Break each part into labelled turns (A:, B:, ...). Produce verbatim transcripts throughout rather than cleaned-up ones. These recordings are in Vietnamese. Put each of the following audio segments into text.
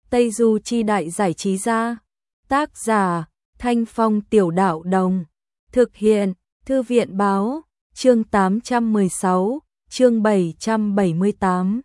A: Tây Du Chi Đại Giải Trí Gia. Tác giả Thanh Phong Tiểu Đạo Đồng. Thực hiện Thư viện Báo. Chương tám trăm mười sáu, chương bảy trăm bảy mươi tám.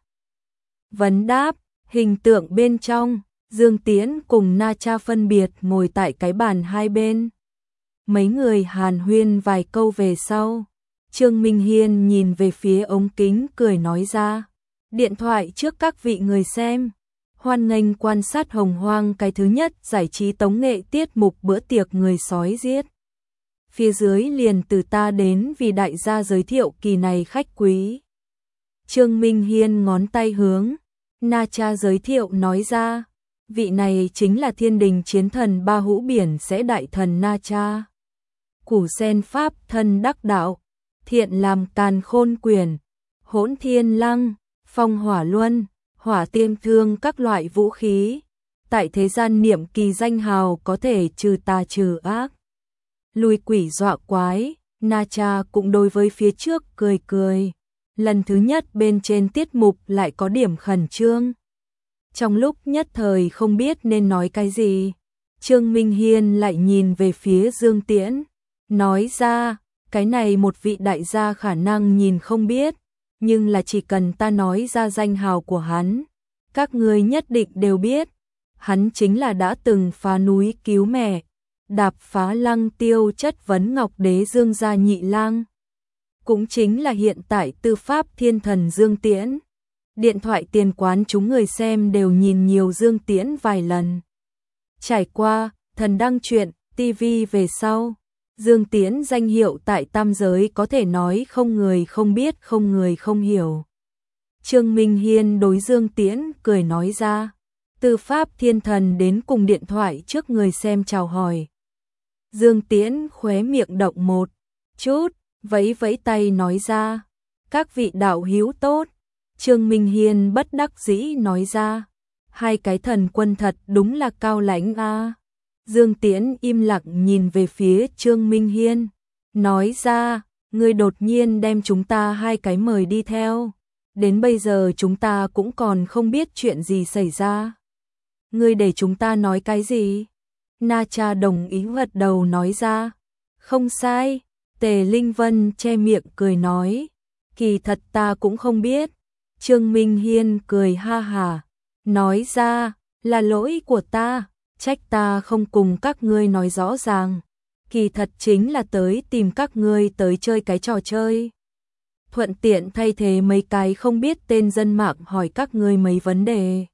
A: Vấn đáp, hình tượng bên trong, Dương Tiễn cùng Na Cha phân biệt ngồi tại cái bàn hai bên. Mấy người hàn huyên vài câu về sau, Trương Minh Hiên nhìn về phía ống kính cười nói ra, điện thoại trước các vị người xem. Hoan nghênh quan sát Hồng Hoang cái thứ nhất giải trí tống nghệ tiết mục bữa tiệc người sói giết. Phía dưới liền từ ta đến vì đại gia giới thiệu kỳ này khách quý. Trương Minh Hiên ngón tay hướng Na Cha giới thiệu nói ra, vị này chính là thiên đình chiến thần ba hũ biển sẽ đại thần Na Cha. Củ sen pháp thân đắc đạo, thiện làm càn khôn quyền, hỗn thiên lăng, phong hỏa luân, hỏa tiêm thương các loại vũ khí. Tại thế gian niệm kỳ danh hào có thể trừ tà trừ ác, lùi quỷ dọa quái. Na Cha cũng đối với phía trước cười cười. Lần thứ nhất bên trên tiết mục lại có điểm khẩn trương. Trong lúc nhất thời không biết nên nói cái gì, Trương Minh Hiên lại nhìn về phía Dương Tiễn, nói ra, cái này một vị đại gia khả năng nhìn không biết, nhưng là chỉ cần ta nói ra danh hào của hắn, các ngươi nhất định đều biết. Hắn chính là đã từng phá núi cứu mẹ, đạp phá lăng tiêu chất vấn Ngọc Đế Dương gia nhị lang, cũng chính là hiện tại tư pháp thiên thần Dương Tiễn. Điện thoại tiền quán chúng người xem đều nhìn nhiều Dương Tiễn vài lần. Trải qua thần đăng truyện ti vi về sau, Dương Tiễn danh hiệu tại tam giới có thể nói không người không biết, không người không hiểu. Trương Minh Hiên đối Dương Tiễn cười nói ra, tư pháp thiên thần đến cùng điện thoại trước người xem chào hỏi. Dương Tiễn khóe miệng động một chút, vẫy vẫy tay nói ra, các vị đạo hữu tốt. Trương Minh Hiên bất đắc dĩ nói ra, hai cái thần quân thật đúng là cao lãnh a. Dương Tiễn im lặng nhìn về phía Trương Minh Hiên, nói ra, ngươi đột nhiên đem chúng ta hai cái mời đi theo, đến bây giờ chúng ta cũng còn không biết chuyện gì xảy ra. Ngươi để chúng ta nói cái gì? Na Cha đồng ý gật đầu nói ra, không sai. Tề Linh Vân che miệng cười nói, kỳ thật ta cũng không biết. Trương Minh Hiên cười ha hà, nói ra, là lỗi của ta, trách ta không cùng các ngươi nói rõ ràng. Kỳ thật chính là tới tìm các ngươi tới chơi cái trò chơi. Thuận tiện thay thế mấy cái không biết tên dân mạng hỏi các ngươi mấy vấn đề.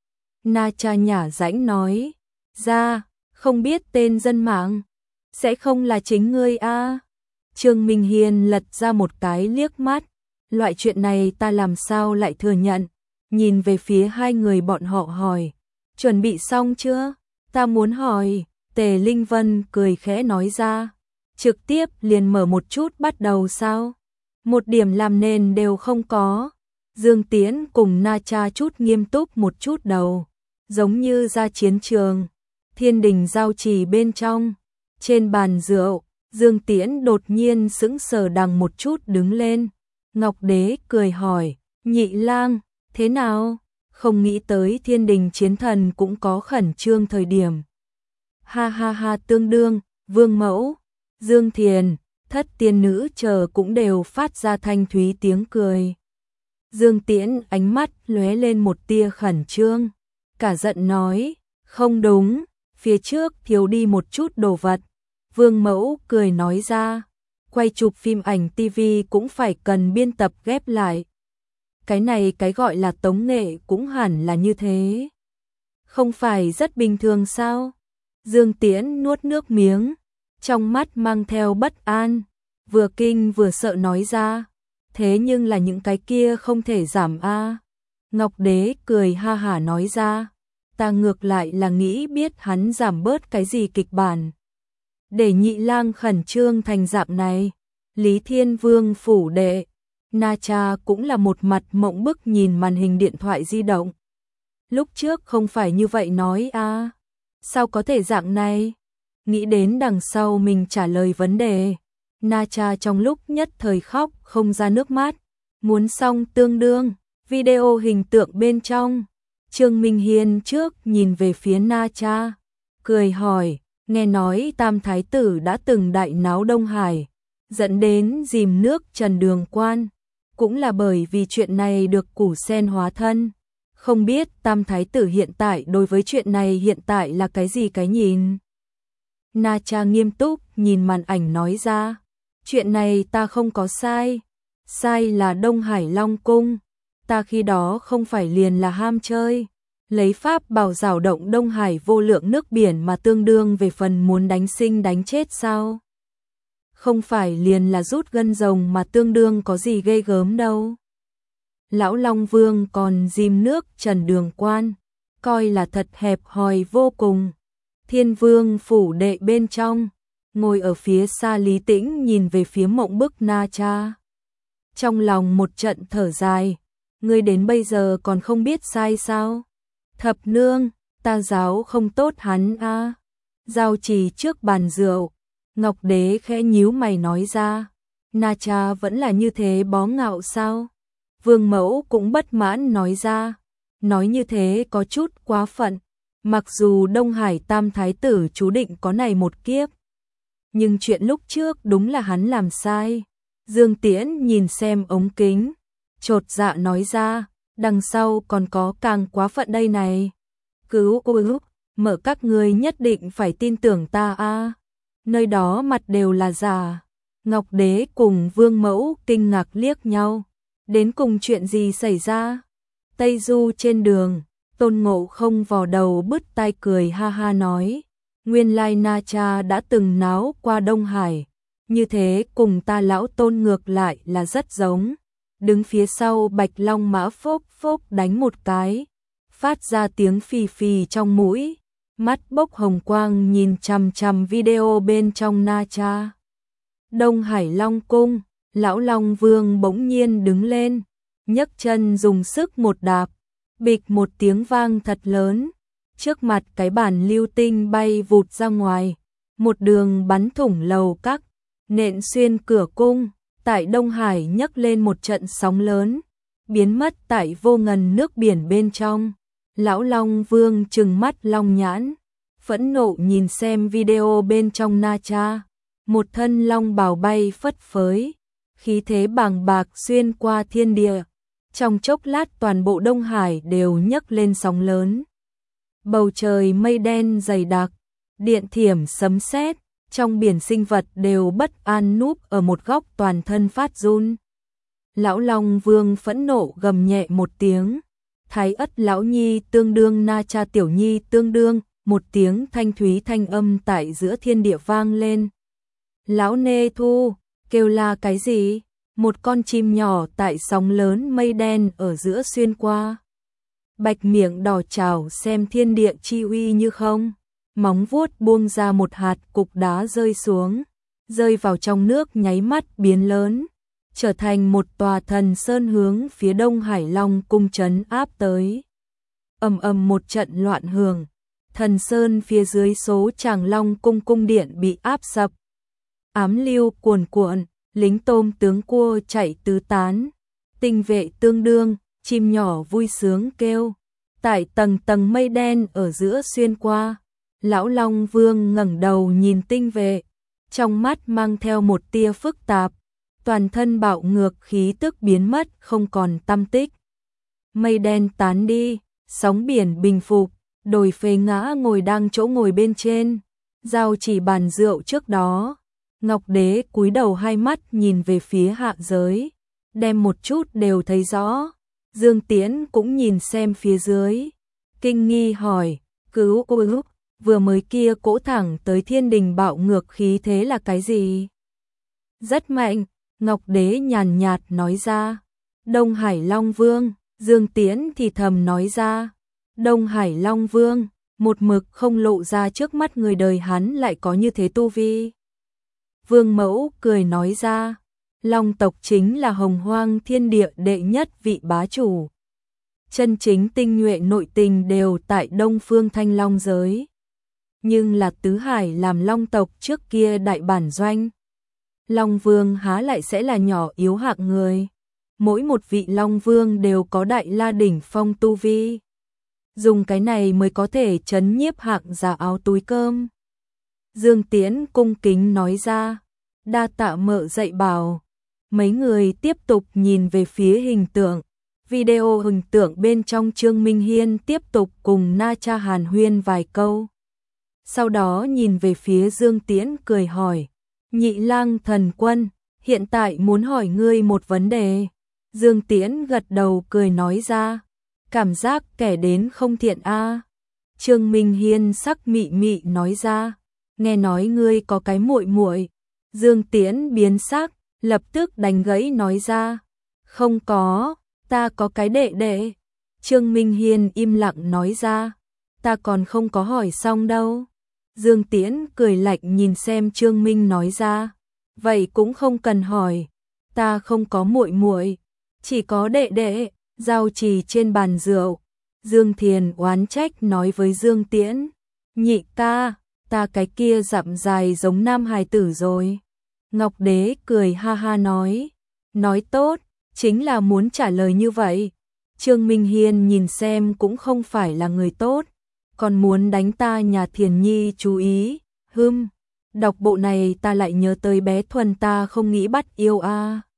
A: Na Cha nhả rãnh nói, ra, không biết tên dân mạng, sẽ không là chính ngươi a? À? Trương Minh Hiên lật ra một cái liếc mắt, loại chuyện này ta làm sao lại thừa nhận. Nhìn về phía hai người bọn họ hỏi, chuẩn bị xong chưa? Ta muốn hỏi. Tề Linh Vân cười khẽ nói ra, trực tiếp liền mở một chút bắt đầu sao? Một điểm làm nền đều không có. Dương Tiễn cùng Na Cha chút nghiêm túc một chút đầu, giống như ra chiến trường. Thiên đình giao trì bên trong, trên bàn rượu, Dương Tiễn đột nhiên sững sờ đằng một chút đứng lên. Ngọc Đế cười hỏi, nhị lang, thế nào? Không nghĩ tới thiên đình chiến thần cũng có khẩn trương thời điểm. Ha ha ha, tương đương, Vương Mẫu, Dương Thiền, Thất tiên nữ chờ cũng đều phát ra thanh thúy tiếng cười. Dương Tiễn ánh mắt lóe lên một tia khẩn trương, cả giận nói, không đúng, phía trước thiếu đi một chút đồ vật. Vương Mẫu cười nói ra, quay chụp phim ảnh ti vi cũng phải cần biên tập ghép lại. Cái này cái gọi là tống nghệ cũng hẳn là như thế. Không phải rất bình thường sao? Dương Tiễn nuốt nước miếng, trong mắt mang theo bất an, vừa kinh vừa sợ nói ra, thế nhưng là những cái kia không thể giảm a. Ngọc Đế cười ha hả nói ra, ta ngược lại là nghĩ biết hắn giảm bớt cái gì kịch bản, để nhị lang khẩn trương thành dạng này. Lý Thiên Vương phủ đệ, Na Cha cũng là một mặt mộng bức nhìn màn hình điện thoại di động. Lúc trước không phải như vậy nói a, sao có thể dạng này? Nghĩ đến đằng sau mình trả lời vấn đề, Na Cha trong lúc nhất thời khóc không ra nước mắt. Muốn xong tương đương, video hình tượng bên trong, Trương Minh Hiên trước nhìn về phía Na Cha, cười hỏi, nghe nói Tam Thái tử đã từng đại náo Đông Hải, dẫn đến dìm nước Trần Đường Quan, cũng là bởi vì chuyện này được Củ Sen hóa thân. Không biết Tam Thái tử hiện tại đối với chuyện này hiện tại là cái gì cái nhìn? Na Cha nghiêm túc nhìn màn ảnh nói ra, chuyện này ta không có sai, sai là Đông Hải Long Cung, ta khi đó không phải liền là ham chơi, lấy pháp bảo rào động Đông Hải vô lượng nước biển mà tương đương về phần muốn đánh sinh đánh chết sao? Không phải liền là rút gân rồng mà tương đương có gì ghê gớm đâu. Lão Long Vương còn dìm nước Trần Đường Quan, coi là thật hẹp hòi vô cùng. Thiên Vương phủ đệ bên trong, ngồi ở phía xa Lý Tĩnh nhìn về phía mộng bức Na Cha. Trong lòng một trận thở dài, ngươi đến bây giờ còn không biết sai sao? Thập nương, ta giáo không tốt hắn a. À. Giao trì trước bàn rượu, Ngọc Đế khẽ nhíu mày nói ra, Na Cha vẫn là như thế bó ngạo sao? Vương Mẫu cũng bất mãn nói ra, nói như thế có chút quá phận, mặc dù Đông Hải Tam Thái tử chú định có này một kiếp, nhưng chuyện lúc trước đúng là hắn làm sai. Dương Tiễn nhìn xem ống kính, chột dạ nói ra, đằng sau còn có càng quá phận đây này. Cứu cứu, mở các ngươi nhất định phải tin tưởng ta a. Nơi đó mặt đều là giả. Ngọc Đế cùng Vương Mẫu kinh ngạc liếc nhau. Đến cùng chuyện gì xảy ra? Tây Du trên đường, Tôn Ngộ Không vò đầu bứt tai cười ha ha nói, nguyên lai Na Cha đã từng náo qua Đông Hải, như thế cùng ta lão Tôn ngược lại là rất giống. Đứng phía sau Bạch Long Mã phốc phốc đánh một cái, phát ra tiếng phì phì trong mũi, mắt bốc hồng quang nhìn chằm chằm video bên trong Na Cha. Đông Hải Long Cung, lão Long Vương bỗng nhiên đứng lên, nhấc chân dùng sức một đạp, bịch một tiếng vang thật lớn, trước mặt cái bàn lưu tinh bay vụt ra ngoài, một đường bắn thủng lầu các, nện xuyên cửa cung, tại Đông Hải nhấc lên một trận sóng lớn, biến mất tại vô ngần nước biển bên trong. Lão Long Vương trừng mắt long nhãn, phẫn nộ nhìn xem video bên trong Na Cha, một thân long bào bay phất phới, khí thế bàng bạc xuyên qua thiên địa, trong chốc lát toàn bộ Đông Hải đều nhấc lên sóng lớn. Bầu trời mây đen dày đặc, điện thiểm sấm sét, trong biển sinh vật đều bất an núp ở một góc toàn thân phát run. Lão Long Vương phẫn nộ gầm nhẹ một tiếng, Thái Ất lão nhi tương đương Na Cha tiểu nhi tương đương, một tiếng thanh thúy thanh âm tại giữa thiên địa vang lên. Lão Nê Thu, kêu la cái gì? Một con chim nhỏ tại sóng lớn mây đen ở giữa xuyên qua. Bạch miệng đỏ trào xem thiên địa chi uy như không, móng vuốt buông ra một hạt cục đá rơi xuống, rơi vào trong nước nháy mắt biến lớn, trở thành một tòa thần sơn hướng phía Đông Hải Long cung trấn áp tới. Ầm ầm một trận loạn hưởng, thần sơn phía dưới số Tràng Long cung cung điện bị áp sập. Ám lưu cuồn cuộn, lính tôm tướng cua chạy tứ tán, tinh vệ tương đương, chim nhỏ vui sướng kêu, tại tầng tầng mây đen ở giữa xuyên qua. Lão Long Vương ngẩng đầu nhìn tinh vệ, trong mắt mang theo một tia phức tạp, toàn thân bạo ngược khí tức biến mất không còn tăm tích. Mây đen tán đi, sóng biển bình phục, đồi phế ngã ngồi đang chỗ ngồi bên trên, giao chỉ bàn rượu trước đó. Ngọc Đế cúi đầu hai mắt nhìn về phía hạ giới, đem một chút đều thấy rõ. Dương Tiễn cũng nhìn xem phía dưới, kinh nghi hỏi, cứu cứu, vừa mới kia cỗ thẳng tới thiên đình bạo ngược khí thế là cái gì? Rất mạnh, Ngọc Đế nhàn nhạt nói ra. Đông Hải Long Vương, Dương Tiễn thì thầm nói ra. Đông Hải Long Vương, một mực không lộ ra trước mắt người đời hắn lại có như thế tu vi. Vương Mẫu cười nói ra, Long tộc chính là hồng hoang thiên địa đệ nhất vị bá chủ. Chân chính tinh nhuệ nội tình đều tại Đông Phương Thanh Long giới. Nhưng là Tứ Hải làm Long tộc trước kia đại bản doanh. Long Vương há lại sẽ là nhỏ yếu hạng người. Mỗi một vị Long Vương đều có đại la đỉnh phong tu vi. dùng cái này mới có thể trấn nhiếp hạng giả áo túi cơm. Dương Tiễn cung kính nói ra, đa tạ mợ dạy bảo. Mấy người tiếp tục nhìn về phía hình tượng. Video hình tượng bên trong Trương Minh Hiên tiếp tục cùng Na Cha hàn huyên vài câu. Sau đó nhìn về phía Dương Tiễn cười hỏi, Nhị Lang Thần Quân, hiện tại muốn hỏi ngươi một vấn đề. Dương Tiễn gật đầu cười nói ra, cảm giác kẻ đến không thiện a. Trương Minh Hiên sắc mị mị nói ra, nghe nói ngươi có cái muội muội. Dương Tiễn biến sắc, lập tức đánh gãy nói ra, không có, ta có cái đệ đệ. Trương Minh Hiên im lặng nói ra, ta còn không có hỏi xong đâu. Dương Tiễn cười lạnh nhìn xem Trương Minh nói ra, vậy cũng không cần hỏi, ta không có muội muội, chỉ có đệ đệ. Giao trì trên bàn rượu, Dương Thiền oán trách nói với Dương Tiễn, nhị ca, ta cái kia dặm dài giống nam hài tử rồi. Ngọc Đế cười ha ha nói, nói tốt, chính là muốn trả lời như vậy. Trương Minh Hiên nhìn xem cũng không phải là người tốt, còn muốn đánh ta nhà Thiền Nhi chú ý. Hừm, đọc bộ này ta lại nhớ tới bé Thuần ta không nghĩ bắt yêu a.